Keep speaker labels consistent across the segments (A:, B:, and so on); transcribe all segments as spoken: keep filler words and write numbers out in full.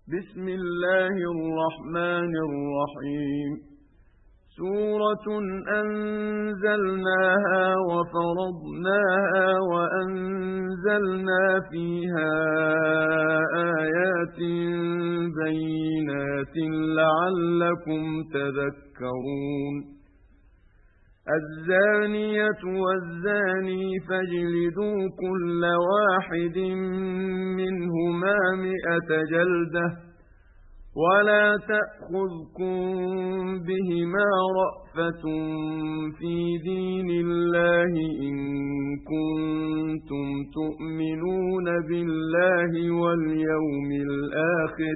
A: بسم الله الرحمن الرحيم سورة أنزلناها وفرضناها وأنزلنا فيها آيات بينات لعلكم تذكرون الزانية والزاني فاجلدوا كل واحد منهما مئة جلدة ولا تأخذكم بهما رأفة في دين الله إن كنتم تؤمنون بالله واليوم الآخر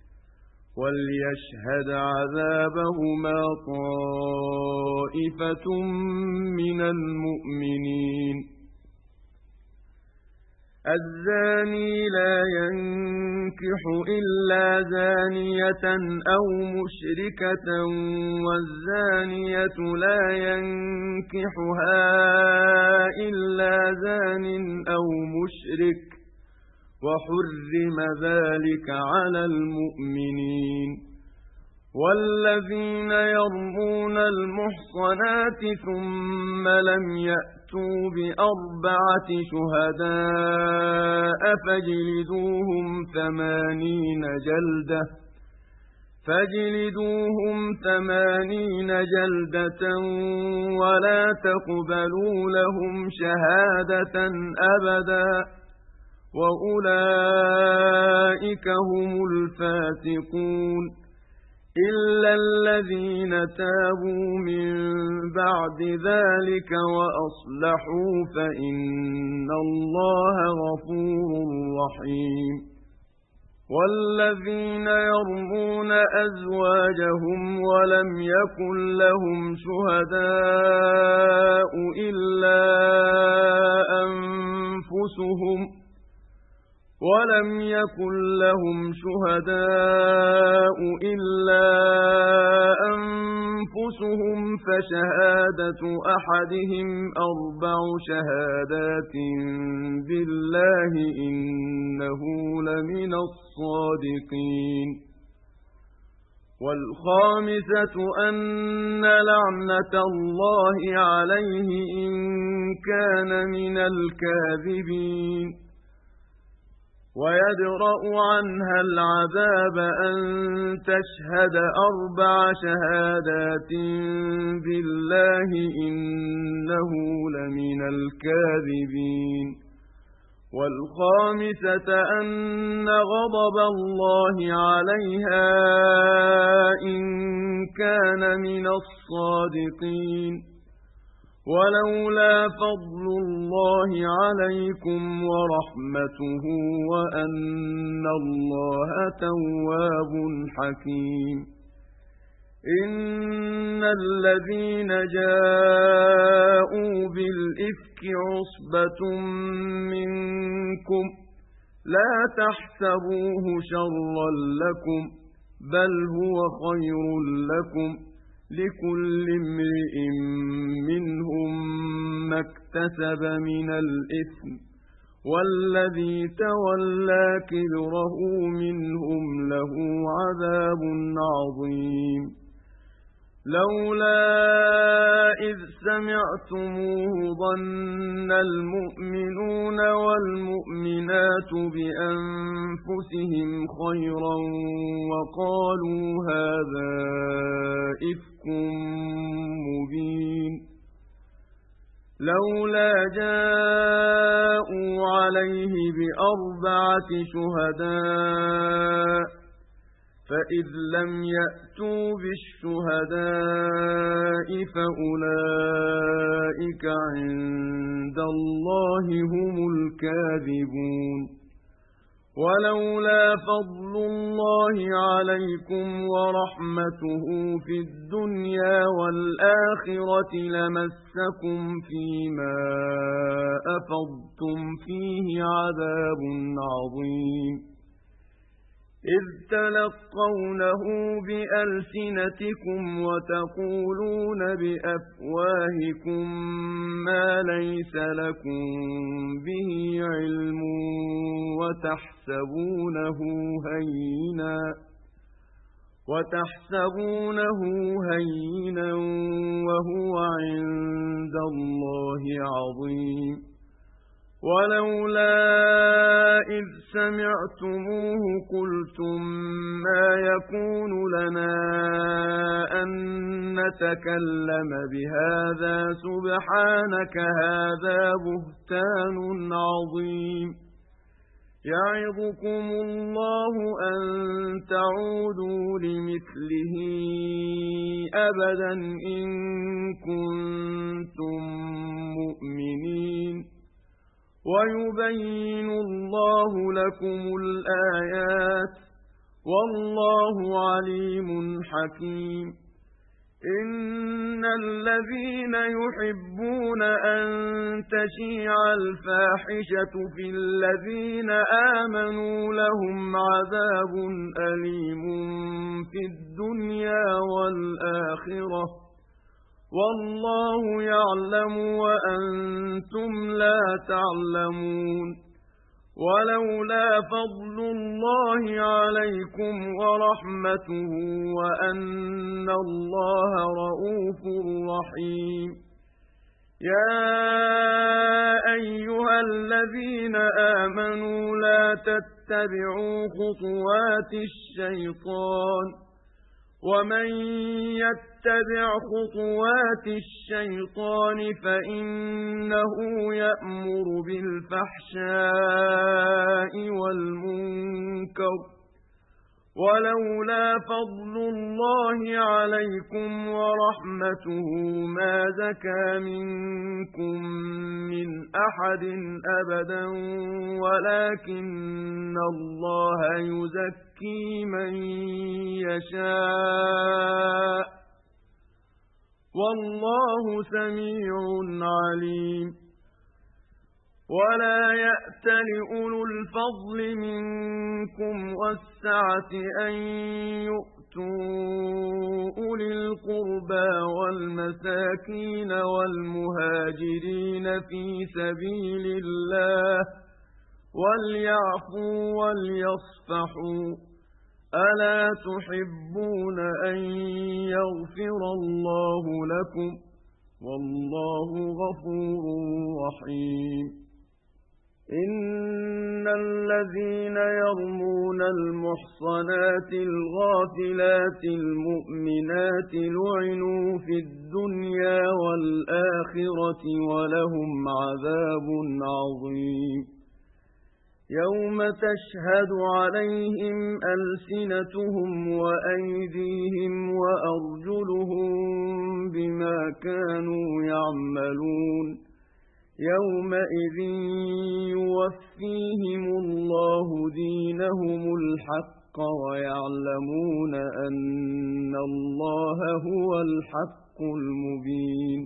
A: وليشهد عذابهما طائفة من المؤمنين الزاني لا ينكح إلا زانية أو مشركة والزانية لا ينكحها إلا زان أو مشرك وحرم ذلك على المؤمنين والذين يرمون المحصنات ثم لم يأتوا بأربعة شهداء فاجلدوهم ثمانين جلدة فاجلدوهم ثمانين جلدة ولا تقبلوا لهم شهادة أبدا وأولئك هم الفاسقون إلا الذين تابوا من بعد ذلك وأصلحوا فإن الله غفور رحيم والذين يرمون أزواجهم ولم يكن لهم شهداء إلا أنفسهم ولم يكن لهم شهداء إلا أنفسهم فشهادة أحدهم أربع شهادات بالله إنه لمن الصادقين والخامسة أن لعنة الله عليه إن كان من الكاذبين ويدرأ عنها العذاب أن تشهد أربع شهادات بالله إنه لمن الكاذبين والخامسة أن غضب الله عليها إن كان من الصادقين ولولا فضل الله عليكم ورحمته وأن الله تواب حكيم إن الذين جاءوا بالإفك عصبة منكم لا تحسبوه شرا لكم بل هو خير لكم لكل امرئ منهم ما اكتسب من الإثم والذي تولى كبره منهم له عذاب عظيم لولا إذ سمعتموه ظن المؤمنون والمؤمنات بأنفسهم خيرا وقالوا هذا إفك مبين لولا جاءوا عليه بأربعة شهداء فإذ لم يأتوا بالشهداء فأولئك عند الله هم الكاذبون ولولا فضل الله عليكم ورحمته في الدنيا والآخرة لمسكم فيما أفضتم فيه عذاب عظيم إذ تلقونه بألسنتكم وتقولون بأفواهكم ما ليس لكم به علم وتحسبونه هينا وتحسبونه هينا وهو عند الله عظيم ولولا إذ سمعتموه قلتم ما يكون لنا أن نتكلم بهذا سبحانك هذا بهتان عظيم يعظكم الله أن تعودوا لمثله أبدا إن كنتم مؤمنين ويبين الله لكم الآيات والله عليم حكيم إن الذين يحبون أن تشيع الفاحشة في الذين آمنوا لهم عذاب أليم في الدنيا والآخرة والله يعلم وأنتم لا تعلمون ولولا فضل الله عليكم ورحمته وأن الله رءوف رحيم يا أيها الذين آمنوا لا تتبعوا خطوات الشيطان ومن يتبع خطوات الشيطان فإنه يأمر بالفحشاء والمنكر ولولا فضل الله عليكم ورحمته ما زكى منكم من أحد أبدا ولكن الله يزكي من يشاء والله سميع عليم ولا يأتل أولو الفضل منكم والسعة أن يؤتوا أولي القربى والمساكين والمهاجرين في سبيل الله وليعفوا وليصفحوا ألا تحبون أن يغفر الله لكم والله غفور رحيم إن الذين يرمون المحصنات الغافلات المؤمنات لعنوا في الدنيا والآخرة ولهم عذاب عظيم يوم تشهد عليهم ألسنتهم وأيديهم وأرجلهم بما كانوا يعملون يومئذ يوفيهم الله دينهم الحق ويعلمون أن الله هو الحق المبين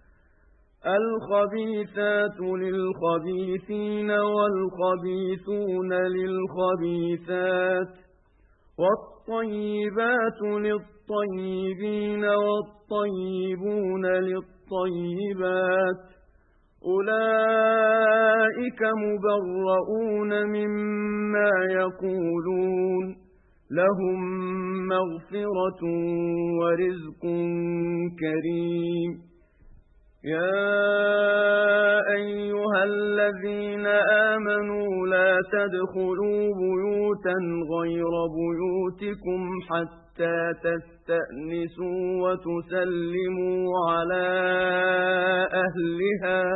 A: الخبيثات للخبيثين والخبيثون للخبيثات والطيبات للطيبين والطيبون للطيبات أولئك مبرؤون مما يقولون لهم مغفرة ورزق كريم يا أيها الذين آمنوا لا تدخلوا بيوتا غير بيوتكم حتى تستأنسوا وتسلموا على أهلها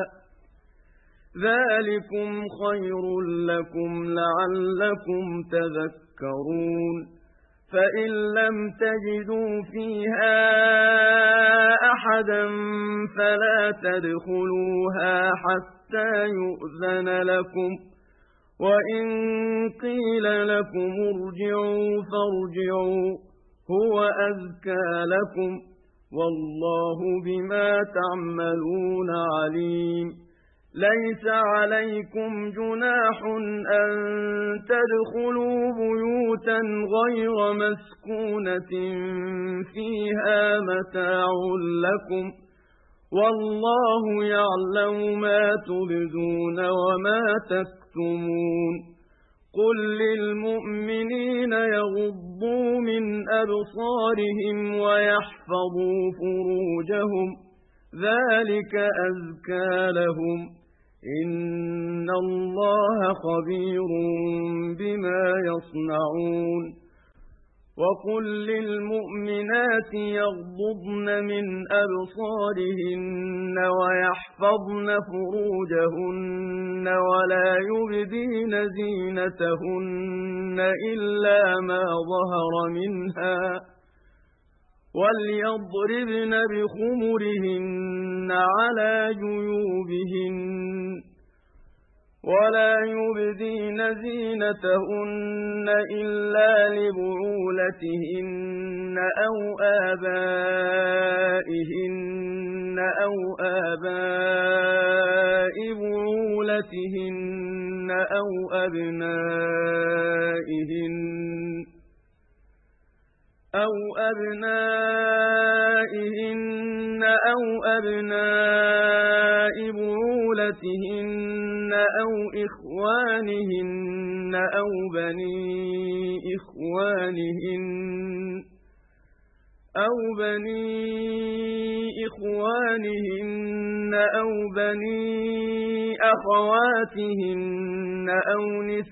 A: ذلكم خير لكم لعلكم تذكرون فإن لم تجدوا فيها أحدا فلا تدخلوها حتى يؤذن لكم وإن قيل لكم ارجعوا فارجعوا هو أزكى لكم والله بما تعملون عليم ليس عليكم جناح أن تدخلوا بيوتا بيوتا غير مسكونة فيها متاع لكم والله يعلم ما تبدون وما تكتمون قل للمؤمنين يغضوا من أبصارهم ويحفظوا فروجهم ذلك أزكى لهم إن الله خبير بما يصنعون وقل للمؤمنات يغضضن من أبصارهن ويحفظن فروجهن ولا يبدين زينتهن إلا ما ظهر منها وليضربن بخمرهن على جيوبهن ولا يبدين زينتهن إلا لبعولتهن أو آبائهن أو آباء بعولتهن أو أبنائهن أو أبنائهن أو أبناء بعولتهن أو إخوانهن أو بني إخوانهن أو بني إخوانهن أو بني أخواتهن أو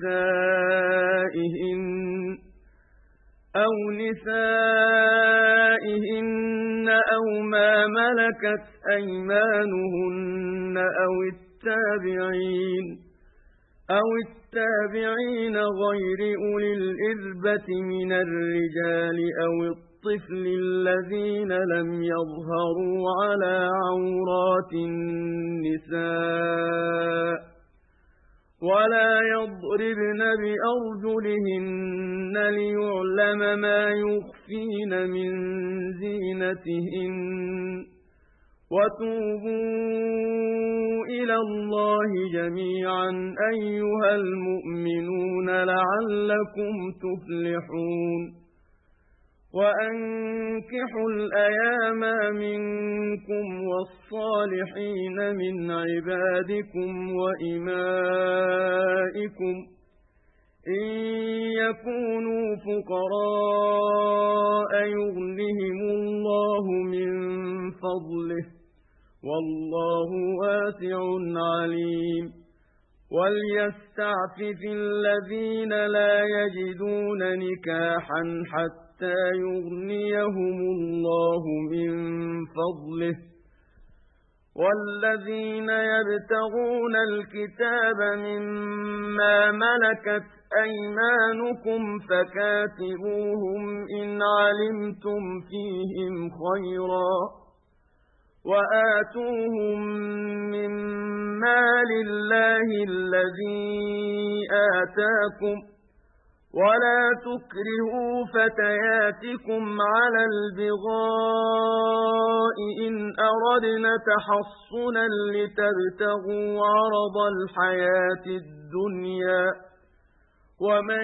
A: نسائهن أو نسائهن أو ما ملكت أيمانهن أو التابعين أو التابعين غير أولي الإربة من الرجال أو الطفل الذين لم يظهروا على عورات النساء ولا يضربن بأرجلهن ليعلم ما يخفين من زينتهن وتوبوا إلى الله جميعا أيها المؤمنون لعلكم تفلحون وأنكحوا الأيام منكم والصالحين من عبادكم وإمائكم إن يكونوا فقراء يغنهم الله من فضله والله واسع عليم وليستعفف الذين لا يجدون نكاحا حتى حتى يغنيهم الله من فضله والذين يبتغون الكتاب مما ملكت أيمانكم فكاتبوهم إن علمتم فيهم خيرا وآتوهم من مال الله الذي آتاكم ولا تكرهوا فتياتكم على البغاء إن أردنا تحصنا لتبتغوا عرض الحياة الدنيا ومن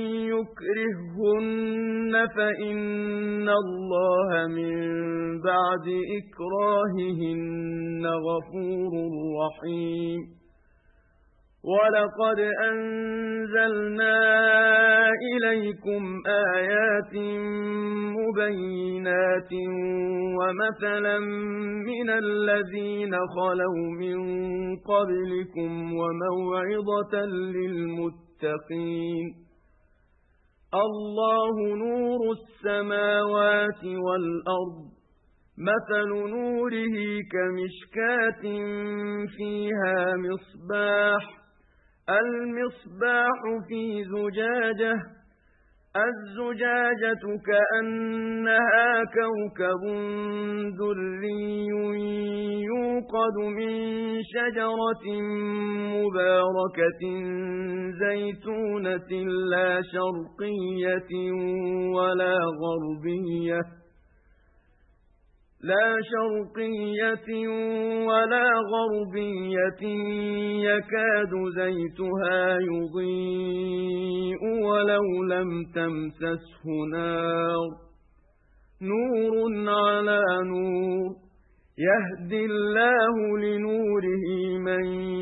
A: يكرههن فإن الله من بعد إكراههن غفور رحيم وَلَقَدْ أَنزَلْنَا إِلَيْكُمْ آيَاتٍ مُبَيِّنَاتٍ وَمَثَلًا مِنَ الَّذِينَ خَلَوْا مِن قَبْلِكُمْ وَمَوْعِظَةً لِّلْمُتَّقِينَ اللَّهُ نُورُ السَّمَاوَاتِ وَالْأَرْضِ مثل نوره كمشكاة فيها مصباح المصباح في زجاجة الزجاجة كأنها كوكب دري يوقد من شجرة مباركة زيتونة لا شرقية ولا غربية لا شرقية ولا غربية يكاد زيتها يضيء ولو لم تمسسه نار نور على نور يهدي الله لنوره من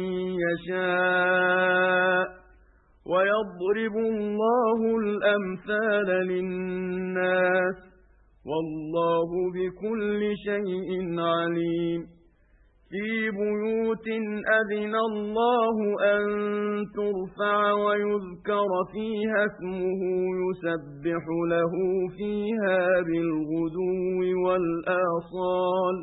A: يشاء ويضرب الله الأمثال للناس والله بكل شيء عليم في بيوت أذن الله أن ترفع ويذكر فيها اسمه يسبح له فيها بالغدو والآصال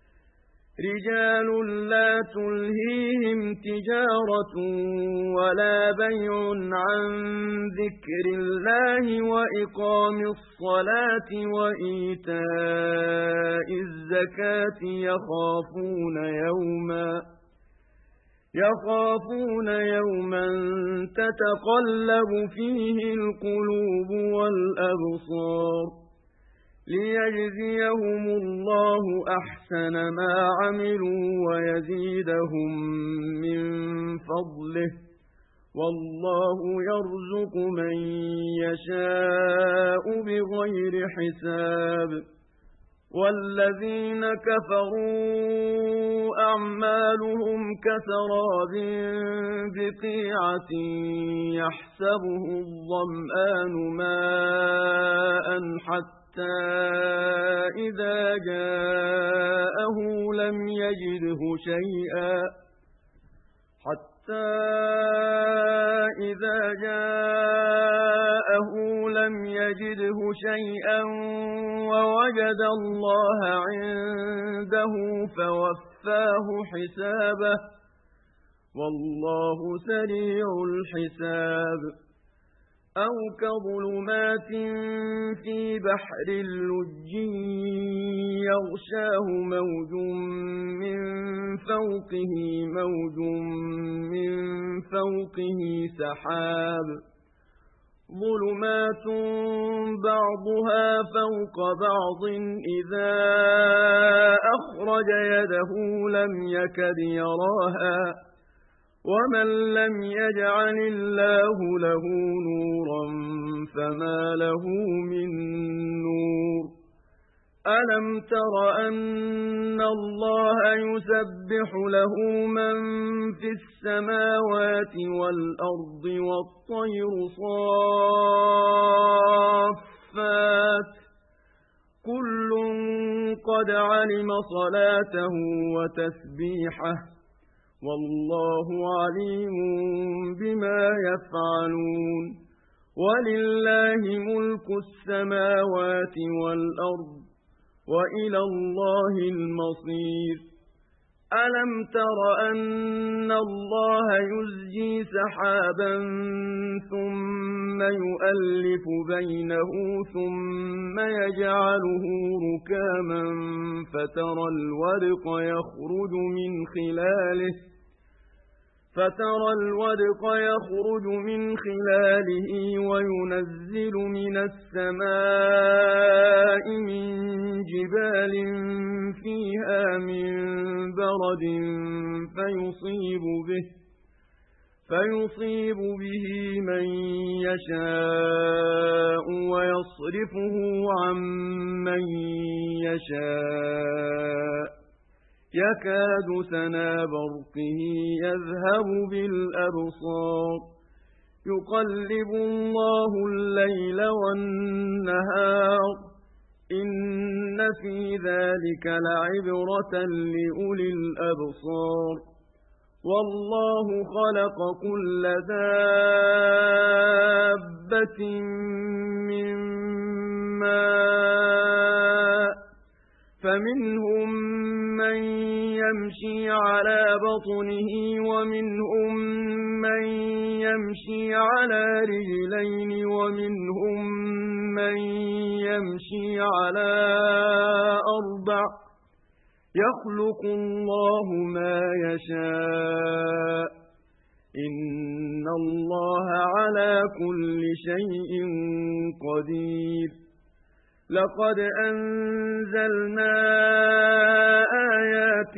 A: رجال لا تلهيهم تجارة ولا بيع عن ذكر الله وإقام الصلاة وإيتاء الزكاة يخافون يوما يخافون يوما تتقلب فيه القلوب والأبصار ليجزيهم الله أحسن ما عملوا ويزيدهم من فضله والله يرزق من يشاء بغير حساب والذين كفروا أعمالهم كسراب بقيعة يحسبه الظمآن ماء حتى إذا جاءه لم يجده شيئا حتى إذا جاءه لم يجده شيئا ووجد الله عنده فوفاه حسابه والله سريع الحساب أو كظلمات في بحر اللج يغشاه موج من فوقه موج من فوقه سحاب ظلمات بعضها فوق بعض إذا أخرج يده لم يكد يراها ومن لم يجعل الله له نورا فما له من نور ألم تر أن الله يسبح له من في السماوات والأرض والطير صافات كل قد علم صلاته وتسبيحه والله عليم بما يفعلون ولله ملك السماوات والأرض وإلى الله المصير ألم تر أن الله يزجي سحابا ثم يؤلف بينه ثم يجعله ركاما فترى الودق يخرج من خلاله فترى الودق يخرج من خلاله وينزل من السماء من جبال فيها من برد فيصيب به فيصيب به من يشاء ويصرفه عن من يشاء يكاد سنا برقه يذهب بالأبصار يقلب الله الليل والنهار إن في ذلك لعبرة لأولي الأبصار والله خلق كل دابة من ماء فمنهم من يمشي على بطنه ومنهم من يمشي على رجلين ومنهم من يمشي على أربع يخلق الله ما يشاء إن الله على كل شيء قدير لقد أنزلنا آيات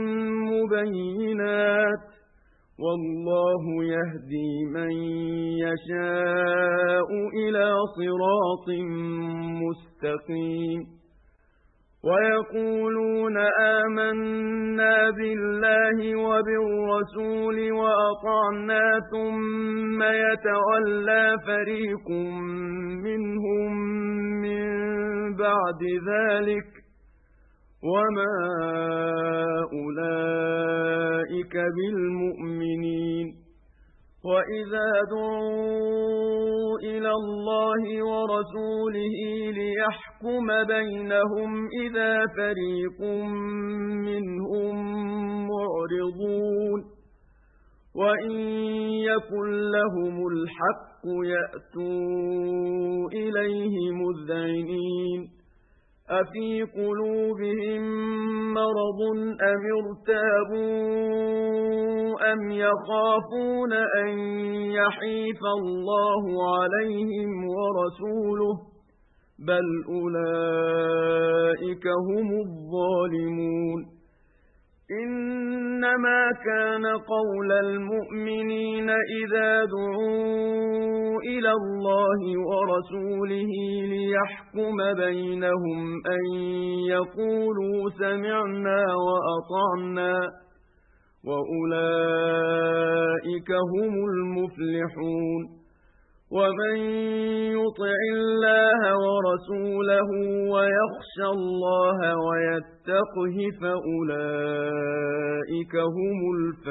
A: مبينات والله يهدي من يشاء إلى صراط مستقيم ويقولون آمنا بالله وبالرسول وأطعنا ثم يتولى فريق منهم من بعد ذلك وما أولئك بالمؤمنين وإذا دعوا إلى الله ورسوله ليحكم بينهم إذا فريق منهم معرضون وإن يكن لهم الحق يأتوا إليه مذعنين أفي قلوبهم مرض أم ارتابوا أم يخافون أن يحيف الله عليهم ورسوله بل أولئك هم الظالمون إنما كان قول المؤمنين إذا دعوا إلى الله ورسوله ليحكم بينهم أن يقولوا سمعنا وأطعنا وأولئك هم المفلحون ومن يطع الله ورسوله ويخشى الله ويتقه فأولئك هم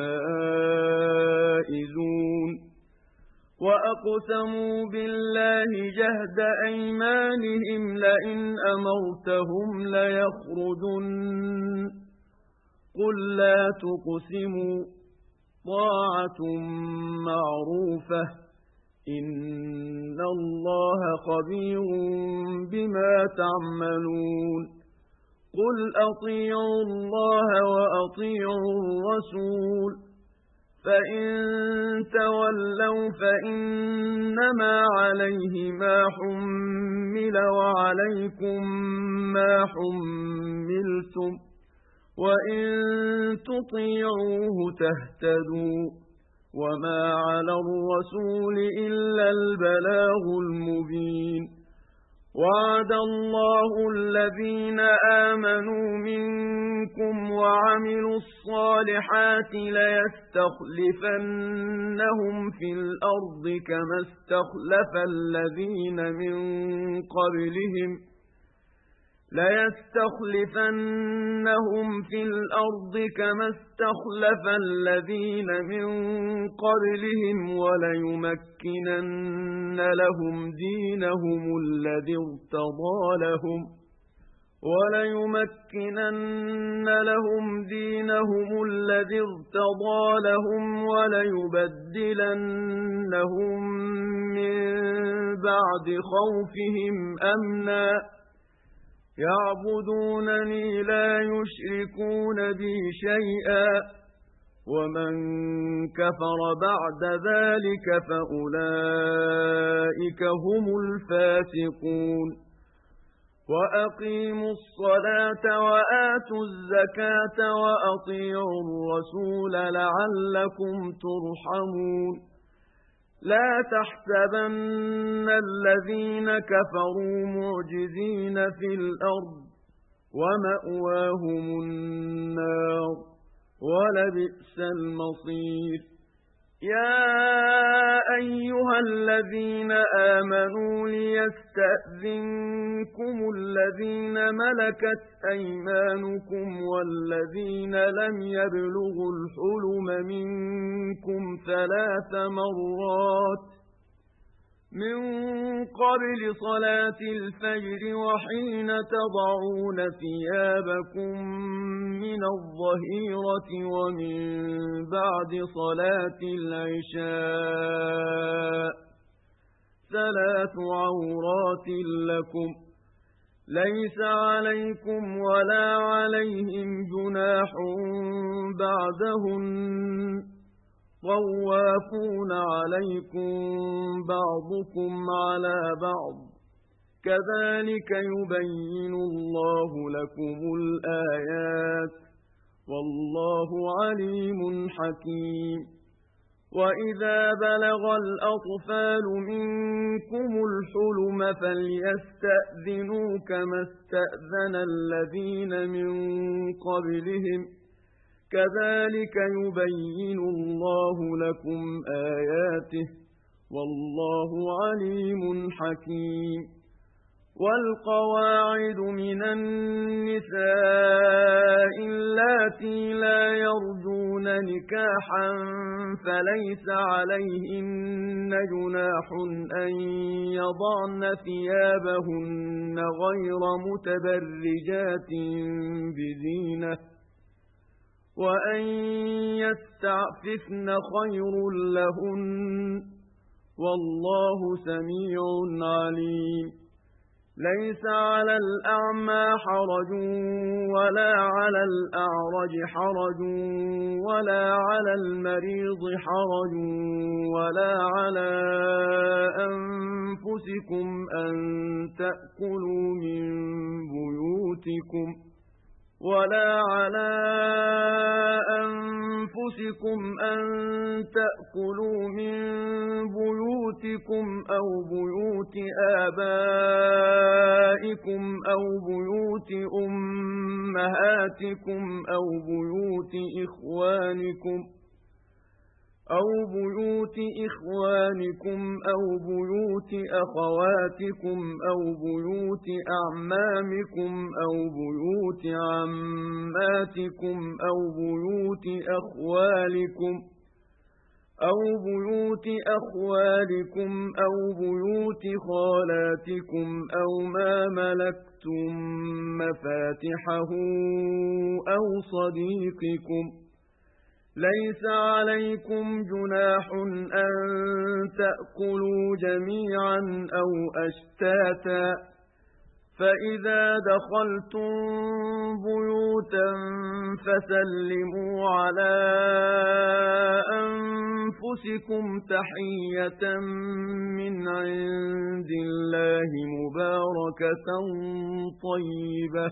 A: الفائزون وأقسموا بالله جهد أيمانهم لئن أمرتهم ليخرجن قل لا تقسموا طاعة معروفة إن الله خبير بما تعملون قل أطيعوا الله وأطيعوا الرسول فإن تولوا فإنما عليه ما حمل وعليكم ما حملتم وإن تطيعوه تهتدوا وما على الرسول إلا البلاغ المبين وعد الله الذين آمنوا منكم وعملوا الصالحات ليستخلفنهم في الأرض كما استخلف الذين من قبلهم ليستخلفنهم في الأرض كما استخلف الذين من قبلهم وليمكنن لهم دينهم الذي ارتضى لهم وليمكنن لهم دينهم الذي ارتضى لهم وليبدلنهم من بعد خوفهم أمنا يعبدونني لا يشركون بي شيئا ومن كفر بعد ذلك فأولئك هم الفاسقون وأقيموا الصلاة وآتوا الزكاة وأطيعوا الرسول لعلكم ترحمون لا تحسبن الذين كفروا معجزين في الأرض ومأواهم النار ولبئس المصير يا أيها الذين آمنوا ليستأذنكم الذين ملكت أيمانكم والذين لم يبلغوا الحلم منكم ثلاث مرات من قبل صلاة الفجر وحين تضعون ثيابكم من الظهيرة ومن بعد صلاة العشاء ثلاث عورات لكم ليس عليكم ولا عليهم جناح بعدهن طوافون عليكم بعضكم على بعض كذلك يبين الله لكم الآيات والله عليم حكيم وإذا بلغ الأطفال منكم الحلم فليستأذنوا كما استأذن الذين من قبلهم كذلك يبين الله لكم آياته والله عليم حكيم والقواعد من النساء اللاتي لا يرجون نكاحا فليس عليهن جناح أن يضعن ثيابهن غير متبرجات بزينة وأن يستعففن خير لهن والله سميع عليم ليس على الأعمى حرج ولا على الأعرج حرج ولا على المريض حرج ولا على أنفسكم أن تأكلوا من بيوتكم ولا على أنفسكم أن تأكلوا من بيوتكم أو بيوت آبائكم أو بيوت أمهاتكم أو بيوت إخوانكم أو بيوت إخوانكم أو بيوت أخواتكم أو بيوت أعمامكم أو بيوت عماتكم أو بيوت أخوالكم أو بيوت أخوالكم أو بيوت خالاتكم أو ما ملكتم مفاتحه أو صديقكم ليس عليكم جناح أن تأكلوا جميعا أو أشتاتا فإذا دخلتم بيوتا فسلموا على أنفسكم تحية من عند الله مباركة طيبة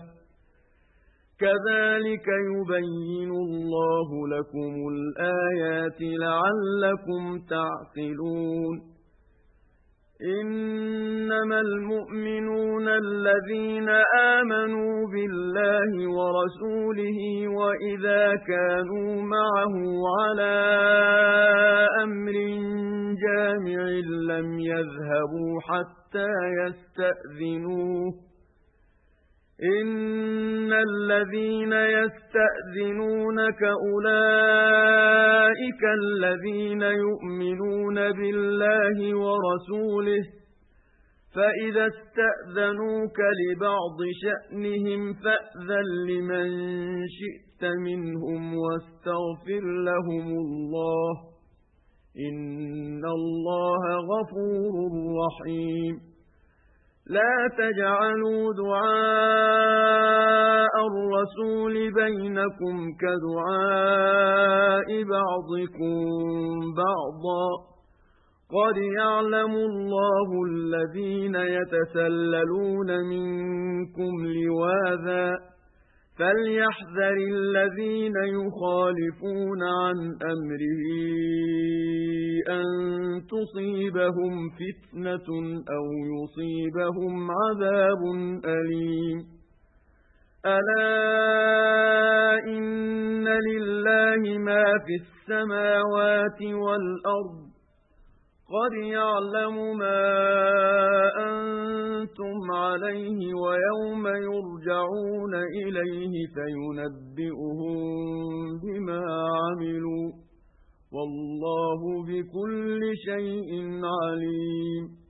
A: كذلك يبين الله لكم الآيات لعلكم تعقلون إنما المؤمنون الذين آمنوا بالله ورسوله وإذا كانوا معه على أمر جامع لم يذهبوا حتى يستأذنوه إن الذين يستأذنونك أولئك الذين يؤمنون بالله ورسوله فإذا استأذنوك لبعض شأنهم فأذن لمن شئت منهم واستغفر لهم الله إن الله غفور رحيم لا تجعلوا دعاء الرسول بينكم كدعاء بعضكم بعضا قد يعلم الله الذين يتسللون منكم لواذا فليحذر الذين يخالفون عن أمره أن تصيبهم فتنة أو يصيبهم عذاب أليم ألا إن لله ما في السماوات والأرض قد يعلم ما أنتم عليه ويوم يرجعون إليه فينبئهم بما عملوا والله بكل شيء عليم